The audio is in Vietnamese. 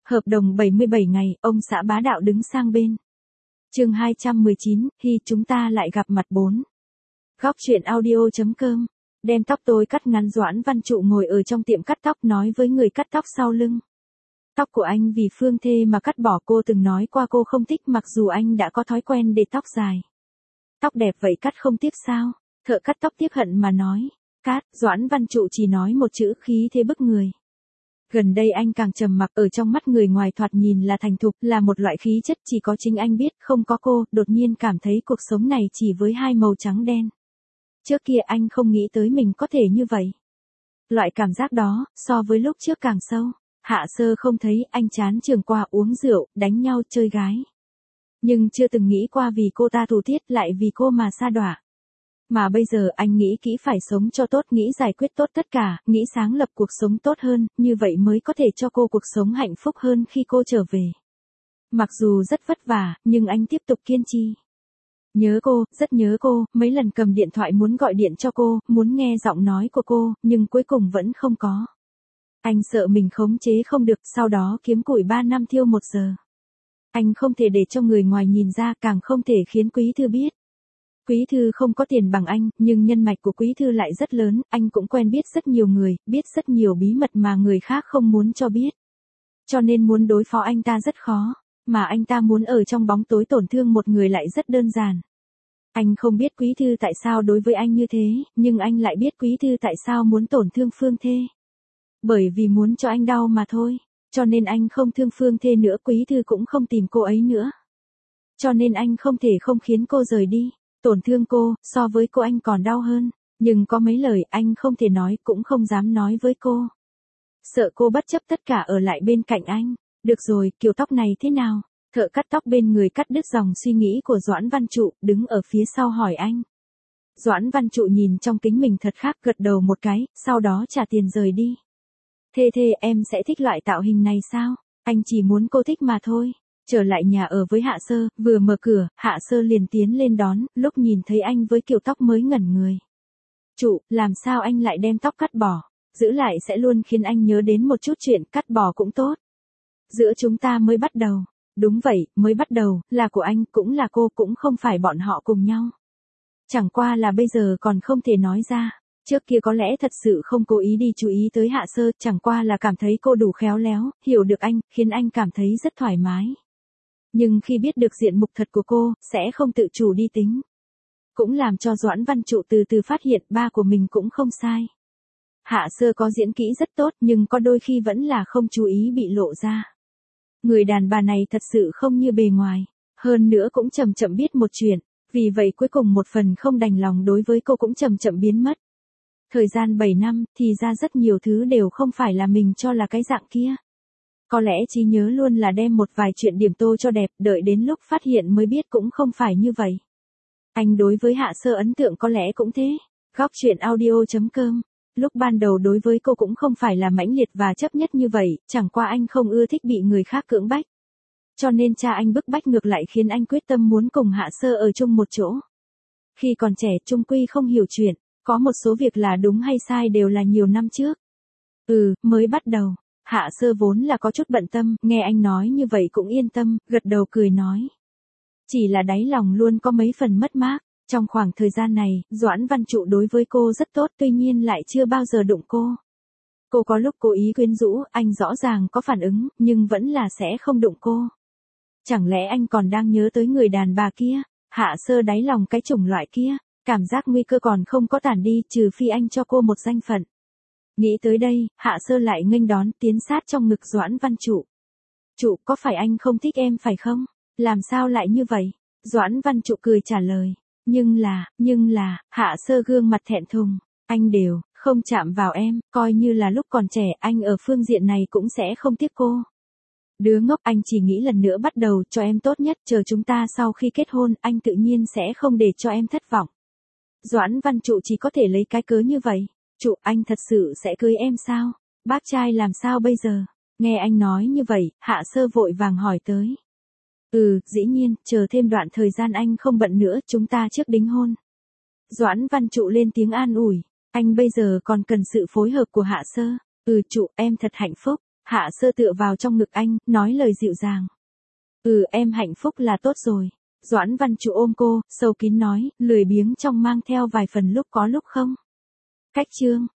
Hợp đồng 77 ngày, ông xã bá đạo đứng sang bên. Chương 219, khi chúng ta lại gặp mặt 4. Góc truyện audio.com. Đem tóc tôi cắt ngắn. Doãn Văn Trụ ngồi ở trong tiệm cắt tóc nói với người cắt tóc sau lưng. Tóc của anh vì Phương Thê mà cắt bỏ, cô từng nói qua cô không thích mặc dù anh đã có thói quen để tóc dài. Tóc đẹp vậy cắt không tiếc sao? Thợ cắt tóc tiếc hận mà nói. Cắt. Doãn Văn Trụ chỉ nói một chữ, khí thế bức người. Gần đây anh càng trầm mặc, ở trong mắt người ngoài thoạt nhìn là thành thục, là một loại khí chất chỉ có chính anh biết, không có cô, đột nhiên cảm thấy cuộc sống này chỉ với hai màu trắng đen. Trước kia anh không nghĩ tới mình có thể như vậy. Loại cảm giác đó, so với lúc trước càng sâu. Hạ Sơ không thấy, anh chán trường qua uống rượu, đánh nhau, chơi gái. Nhưng chưa từng nghĩ qua vì cô ta thù thiết, lại vì cô mà sa đọa. Mà bây giờ anh nghĩ kỹ phải sống cho tốt, nghĩ giải quyết tốt tất cả, nghĩ sáng lập cuộc sống tốt hơn, như vậy mới có thể cho cô cuộc sống hạnh phúc hơn khi cô trở về. Mặc dù rất vất vả, nhưng anh tiếp tục kiên trì. Nhớ cô, rất nhớ cô, mấy lần cầm điện thoại muốn gọi điện cho cô, muốn nghe giọng nói của cô, nhưng cuối cùng vẫn không có. Anh sợ mình khống chế không được, sau đó kiếm củi 3 năm thiêu 1 giờ. Anh không thể để cho người ngoài nhìn ra, càng không thể khiến Quý Thư biết. Quý Thư không có tiền bằng anh, nhưng nhân mạch của Quý Thư lại rất lớn, anh cũng quen biết rất nhiều người, biết rất nhiều bí mật mà người khác không muốn cho biết. Cho nên muốn đối phó anh ta rất khó, mà anh ta muốn ở trong bóng tối tổn thương một người lại rất đơn giản. Anh không biết Quý Thư tại sao đối với anh như thế, nhưng anh lại biết Quý Thư tại sao muốn tổn thương Phương Thê. Bởi vì muốn cho anh đau mà thôi, cho nên anh không thương Phương Thê nữa, Quý Thư cũng không tìm cô ấy nữa. Cho nên anh không thể không khiến cô rời đi. Tổn thương cô, so với cô anh còn đau hơn, nhưng có mấy lời anh không thể nói, cũng không dám nói với cô. Sợ cô bất chấp tất cả ở lại bên cạnh anh. Được rồi, kiểu tóc này thế nào? Thợ cắt tóc bên người cắt đứt dòng suy nghĩ của Doãn Văn Trụ, đứng ở phía sau hỏi anh. Doãn Văn Trụ nhìn trong kính mình thật khác, gật đầu một cái, sau đó trả tiền rời đi. Thê, em sẽ thích loại tạo hình này sao? Anh chỉ muốn cô thích mà thôi. Trở lại nhà ở với Hạ Sơ, vừa mở cửa, Hạ Sơ liền tiến lên đón, lúc nhìn thấy anh với kiểu tóc mới ngẩn người. Trụ, làm sao anh lại đem tóc cắt bỏ? Giữ lại sẽ luôn khiến anh nhớ đến một chút chuyện, cắt bỏ cũng tốt. Giữa chúng ta mới bắt đầu. Đúng vậy, mới bắt đầu, là của anh, cũng là cô, cũng không phải bọn họ cùng nhau. Chẳng qua là bây giờ còn không thể nói ra. Trước kia có lẽ thật sự không cố ý đi chú ý tới Hạ Sơ, chẳng qua là cảm thấy cô đủ khéo léo, hiểu được anh, khiến anh cảm thấy rất thoải mái. Nhưng khi biết được diện mục thật của cô, sẽ không tự chủ đi tính. Cũng làm cho Doãn Văn Trụ từ từ phát hiện ba của mình cũng không sai. Hạ Sơ có diễn kỹ rất tốt, nhưng có đôi khi vẫn là không chú ý bị lộ ra. Người đàn bà này thật sự không như bề ngoài, hơn nữa cũng chậm chậm biết một chuyện, vì vậy cuối cùng một phần không đành lòng đối với cô cũng chậm chậm biến mất. Thời gian 7 năm, thì ra rất nhiều thứ đều không phải là mình cho là cái dạng kia. Có lẽ trí nhớ luôn là đem một vài chuyện điểm tô cho đẹp, đợi đến lúc phát hiện mới biết cũng không phải như vậy. Anh đối với Hạ Sơ ấn tượng có lẽ cũng thế. Góc truyện audio.com. Lúc ban đầu đối với cô cũng không phải là mãnh liệt và chấp nhất như vậy, chẳng qua anh không ưa thích bị người khác cưỡng bách. Cho nên cha anh bức bách ngược lại khiến anh quyết tâm muốn cùng Hạ Sơ ở chung một chỗ. Khi còn trẻ chung quy không hiểu chuyện, có một số việc là đúng hay sai đều là nhiều năm trước. Mới bắt đầu. Hạ Sơ vốn là có chút bận tâm, nghe anh nói như vậy cũng yên tâm, gật đầu cười nói. Chỉ là đáy lòng luôn có mấy phần mất mát. Trong khoảng thời gian này, Doãn Văn Trụ đối với cô rất tốt, tuy nhiên lại chưa bao giờ đụng cô. Cô có lúc cố ý quyến rũ, anh rõ ràng có phản ứng, nhưng vẫn là sẽ không đụng cô. Chẳng lẽ anh còn đang nhớ tới người đàn bà kia? Hạ Sơ đáy lòng cái chủng loại kia, cảm giác nguy cơ còn không có tản đi, trừ phi anh cho cô một danh phận. Nghĩ tới đây, Hạ Sơ lại nghênh đón, tiến sát trong ngực Doãn Văn Trụ. Trụ, có phải anh không thích em phải không? Làm sao lại như vậy? Doãn Văn Trụ cười trả lời. Nhưng là, Hạ Sơ gương mặt thẹn thùng. Anh đều, không chạm vào em, coi như là lúc còn trẻ, anh ở phương diện này cũng sẽ không tiếc cô. Đứa ngốc, anh chỉ nghĩ lần nữa bắt đầu cho em tốt nhất, chờ chúng ta sau khi kết hôn, anh tự nhiên sẽ không để cho em thất vọng. Doãn Văn Trụ chỉ có thể lấy cái cớ như vậy. Trụ, anh thật sự sẽ cưới em sao? Bác trai làm sao bây giờ? Nghe anh nói như vậy, Hạ Sơ vội vàng hỏi tới. Dĩ nhiên, chờ thêm đoạn thời gian anh không bận nữa, chúng ta trước đính hôn. Doãn Văn Trụ lên tiếng an ủi, anh bây giờ còn cần sự phối hợp của Hạ Sơ. Trụ, em thật hạnh phúc. Hạ Sơ tựa vào trong ngực anh, nói lời dịu dàng. Em hạnh phúc là tốt rồi. Doãn Văn Trụ ôm cô, sâu kín nói, lười biếng trong mang theo vài phần lúc có lúc không. Khách chương.